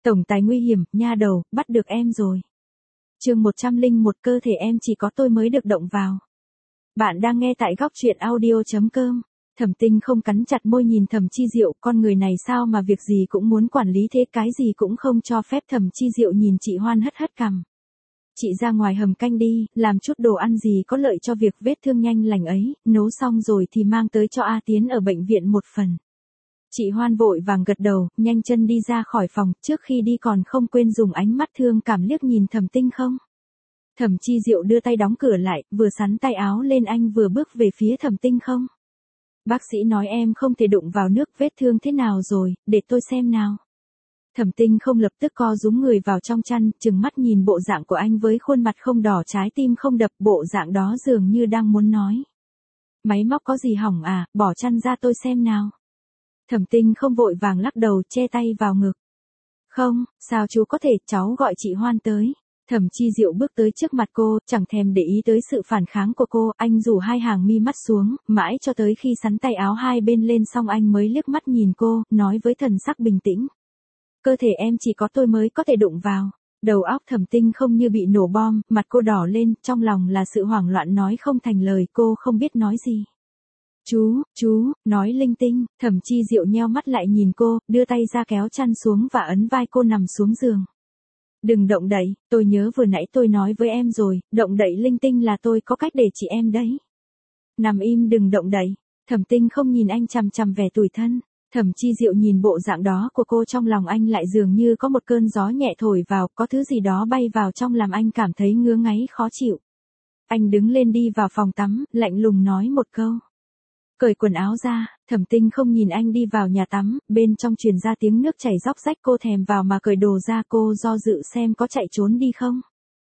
Tổng tài nguy hiểm, nha đầu, bắt được em rồi. Chương 101 cơ thể em chỉ có tôi mới được động vào. Bạn đang nghe tại góc truyện audio.com. Thẩm Tinh không cắn chặt môi nhìn Thẩm Chi Diệu, con người này sao mà việc gì cũng muốn quản lý thế, cái gì cũng không cho phép. Thẩm Chi Diệu nhìn chị Hoan hất hất cằm. Chị ra ngoài hầm canh đi, làm chút đồ ăn gì có lợi cho việc vết thương nhanh lành ấy, nấu xong rồi thì mang tới cho A Tiến ở bệnh viện một phần. Chị Hoan vội vàng gật đầu, nhanh chân đi ra khỏi phòng, trước khi đi còn không quên dùng ánh mắt thương cảm liếc nhìn Thẩm Tinh không. Thẩm Chi Diệu đưa tay đóng cửa lại, vừa xắn tay áo lên anh vừa bước về phía Thẩm Tinh không. Bác sĩ nói em không thể đụng vào nước, vết thương thế nào rồi, để tôi xem nào. Thẩm Tinh không lập tức co rúm người vào trong chăn, trừng mắt nhìn bộ dạng của anh với khuôn mặt không đỏ trái tim không đập, bộ dạng đó dường như đang muốn nói. Máy móc có gì hỏng à, bỏ chăn ra tôi xem nào. Thẩm Tinh không vội vàng lắc đầu, che tay vào ngực. Không, sao chú có thể, cháu gọi chị Hoan tới. Thẩm Chi Diệu bước tới trước mặt cô, chẳng thèm để ý tới sự phản kháng của cô, anh rủ hai hàng mi mắt xuống, mãi cho tới khi xắn tay áo hai bên lên xong anh mới liếc mắt nhìn cô, nói với thần sắc bình tĩnh. Cơ thể em chỉ có tôi mới có thể đụng vào. Đầu óc Thẩm Tinh không như bị nổ bom, mặt cô đỏ lên, trong lòng là sự hoảng loạn nói không thành lời, cô không biết nói gì. Chú, nói linh tinh. Thẩm Chi Diệu nheo mắt lại nhìn cô, đưa tay ra kéo chăn xuống và ấn vai cô nằm xuống giường. Đừng động đậy, tôi nhớ vừa nãy tôi nói với em rồi, động đậy linh tinh là tôi có cách để chị em đấy. Nằm im đừng động đậy. Thẩm Tinh không nhìn anh chằm chằm vẻ tủi thân. Thẩm Chi Diệu nhìn bộ dạng đó của cô, trong lòng anh lại dường như có một cơn gió nhẹ thổi vào, có thứ gì đó bay vào trong làm anh cảm thấy ngứa ngáy khó chịu. Anh đứng lên đi vào phòng tắm, lạnh lùng nói một câu. Cởi quần áo ra. Thẩm Tinh không nhìn anh đi vào nhà tắm, bên trong truyền ra tiếng nước chảy róc rách, cô thèm vào mà cởi đồ ra, cô do dự xem có chạy trốn đi không.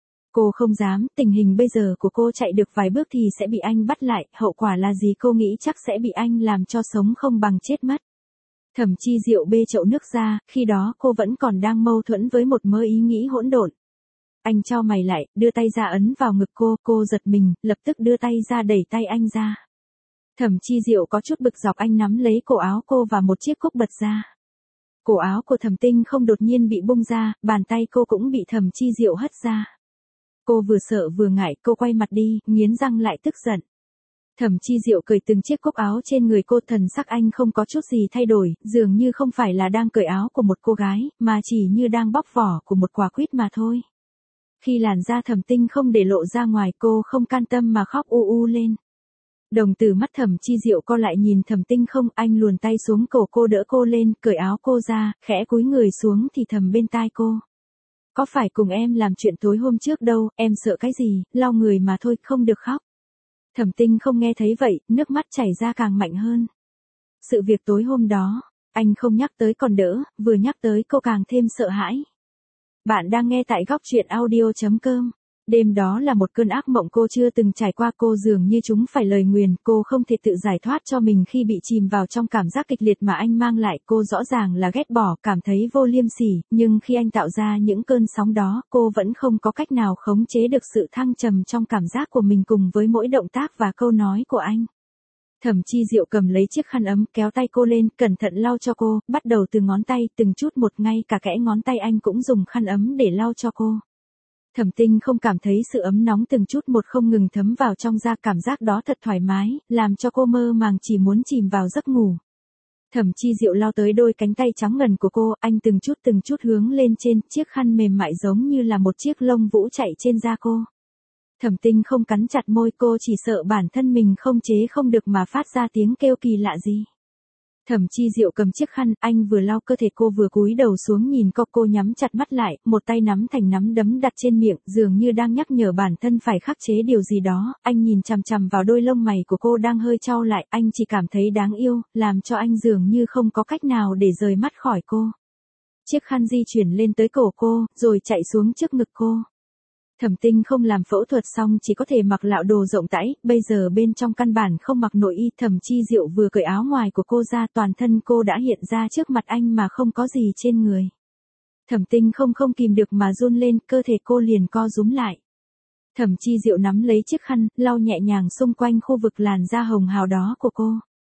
Cô không dám, tình hình bây giờ của cô chạy được vài bước thì sẽ bị anh bắt lại, hậu quả là gì cô nghĩ chắc sẽ bị anh làm cho sống không bằng chết mất. Thẩm Chi Diệu bê chậu nước ra, khi đó cô vẫn còn đang mâu thuẫn với một mớ ý nghĩ hỗn độn. Anh chau mày lại, đưa tay ra ấn vào ngực cô giật mình, lập tức đưa tay ra đẩy tay anh ra. Thẩm Chi Diệu có chút bực dọc, anh nắm lấy cổ áo cô và một chiếc cúc bật ra. Cổ áo của Thẩm Tinh không đột nhiên bị bung ra, bàn tay cô cũng bị Thẩm Chi Diệu hất ra. Cô vừa sợ vừa ngại, cô quay mặt đi, nghiến răng lại tức giận. Thẩm Chi Diệu cởi từng chiếc cúc áo trên người cô, thần sắc anh không có chút gì thay đổi, dường như không phải là đang cởi áo của một cô gái, mà chỉ như đang bóc vỏ của một quả quýt mà thôi. Khi làn da Thẩm Tinh không để lộ ra ngoài, cô không can tâm mà khóc u lên. Đồng tử mắt Thẩm Chi Diệu co lại nhìn Thẩm Tinh không, anh luồn tay xuống cổ cô đỡ cô lên, cởi áo cô ra, khẽ cúi người xuống thì thầm bên tai cô. Có phải cùng em làm chuyện tối hôm trước đâu, em sợ cái gì, lau người mà thôi, không được khóc. Thẩm Tinh không nghe thấy vậy, nước mắt chảy ra càng mạnh hơn. Sự việc tối hôm đó, anh không nhắc tới còn đỡ, vừa nhắc tới cô càng thêm sợ hãi. Bạn đang nghe tại góc truyện audio.com. Đêm đó là một cơn ác mộng cô chưa từng trải qua, cô dường như chúng phải lời nguyền, cô không thể tự giải thoát cho mình khi bị chìm vào trong cảm giác kịch liệt mà anh mang lại, cô rõ ràng là ghét bỏ, cảm thấy vô liêm sỉ, nhưng khi anh tạo ra những cơn sóng đó, cô vẫn không có cách nào khống chế được sự thăng trầm trong cảm giác của mình cùng với mỗi động tác và câu nói của anh. Thẩm Chi Diệu cầm lấy chiếc khăn ấm, kéo tay cô lên, cẩn thận lau cho cô, bắt đầu từ ngón tay, từng chút một, ngay cả kẽ ngón tay anh cũng dùng khăn ấm để lau cho cô. Thẩm Tinh không cảm thấy sự ấm nóng từng chút một không ngừng thấm vào trong da, cảm giác đó thật thoải mái, làm cho cô mơ màng chỉ muốn chìm vào giấc ngủ. Thẩm Chi Diệu lao tới đôi cánh tay trắng ngần của cô, anh từng chút hướng lên trên, chiếc khăn mềm mại giống như là một chiếc lông vũ chạy trên da cô. Thẩm Tinh không cắn chặt môi, cô chỉ sợ bản thân mình không chế không được mà phát ra tiếng kêu kỳ lạ gì. Thẩm Chi Diệu cầm chiếc khăn, anh vừa lau cơ thể cô vừa cúi đầu xuống nhìn cô nhắm chặt mắt lại, một tay nắm thành nắm đấm đặt trên miệng, dường như đang nhắc nhở bản thân phải khắc chế điều gì đó, anh nhìn chằm chằm vào đôi lông mày của cô đang hơi chau lại, anh chỉ cảm thấy đáng yêu, làm cho anh dường như không có cách nào để rời mắt khỏi cô. Chiếc khăn di chuyển lên tới cổ cô, rồi chạy xuống trước ngực cô. Thẩm Tinh không làm phẫu thuật xong chỉ có thể mặc lạo đồ rộng rãi, bây giờ bên trong căn bản không mặc nội y. Thẩm Chi Diệu vừa cởi áo ngoài của cô ra, toàn thân cô đã hiện ra trước mặt anh mà không có gì trên người. Thẩm Tinh không kìm được mà run lên, cơ thể cô liền co rúm lại. Thẩm Chi Diệu nắm lấy chiếc khăn, lau nhẹ nhàng xung quanh khu vực làn da hồng hào đó của cô.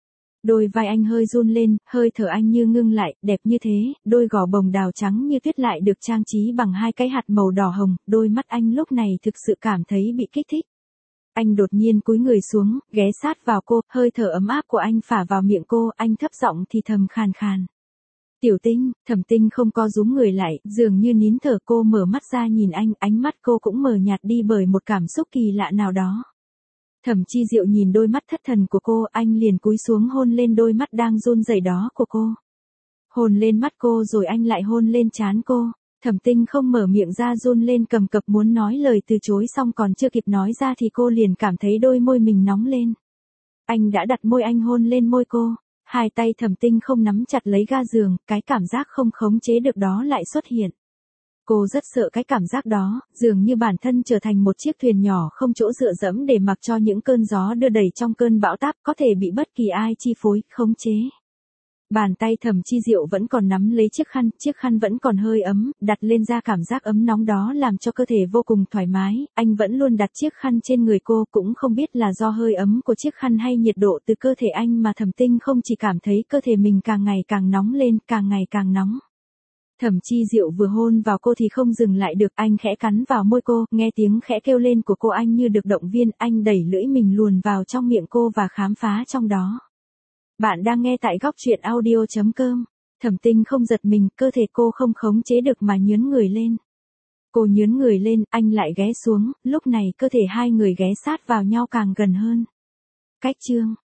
Đôi vai anh hơi run lên, hơi thở anh như ngưng lại, đẹp như thế, đôi gò bồng đào trắng như tuyết lại được trang trí bằng hai cái hạt màu đỏ hồng, đôi mắt anh lúc này thực sự cảm thấy bị kích thích. Anh đột nhiên cúi người xuống, ghé sát vào cô, hơi thở ấm áp của anh phả vào miệng cô, anh thấp giọng thì thầm khàn khàn. Tiểu Tinh, Thẩm Tinh không co rúm người lại, dường như nín thở. Cô mở mắt ra nhìn anh, ánh mắt cô cũng mờ nhạt đi bởi một cảm xúc kỳ lạ nào đó. Thẩm Chi Diệu nhìn đôi mắt thất thần của cô, anh liền cúi xuống hôn lên đôi mắt đang run rẩy đó của cô. Hôn lên mắt cô rồi anh lại hôn lên trán cô. Thẩm Tinh không mở miệng ra run lên cầm cập muốn nói lời từ chối xong còn chưa kịp nói ra thì cô liền cảm thấy đôi môi mình nóng lên. Anh đã đặt môi anh hôn lên môi cô. Hai tay Thẩm Tinh không nắm chặt lấy ga giường, cái cảm giác không khống chế được đó lại xuất hiện. Cô rất sợ cái cảm giác đó, dường như bản thân trở thành một chiếc thuyền nhỏ không chỗ dựa dẫm để mặc cho những cơn gió đưa đẩy trong cơn bão táp có thể bị bất kỳ ai chi phối, khống chế. Bàn tay Thẩm Chi Diệu vẫn còn nắm lấy chiếc khăn vẫn còn hơi ấm, đặt lên da cảm giác ấm nóng đó làm cho cơ thể vô cùng thoải mái, anh vẫn luôn đặt chiếc khăn trên người cô, cũng không biết là do hơi ấm của chiếc khăn hay nhiệt độ từ cơ thể anh mà Thẩm Tinh không chỉ cảm thấy cơ thể mình càng ngày càng nóng lên, càng ngày càng nóng. Thẩm Chi Diệu vừa hôn vào cô thì không dừng lại được, anh khẽ cắn vào môi cô, nghe tiếng khẽ kêu lên của cô anh như được động viên, anh đẩy lưỡi mình luồn vào trong miệng cô và khám phá trong đó. Bạn đang nghe tại góc truyện audio.com. Thẩm Tinh không giật mình, cơ thể cô không khống chế được mà nhướn người lên. Cô nhướn người lên, anh lại ghé xuống, lúc này cơ thể hai người ghé sát vào nhau càng gần hơn. Cách chương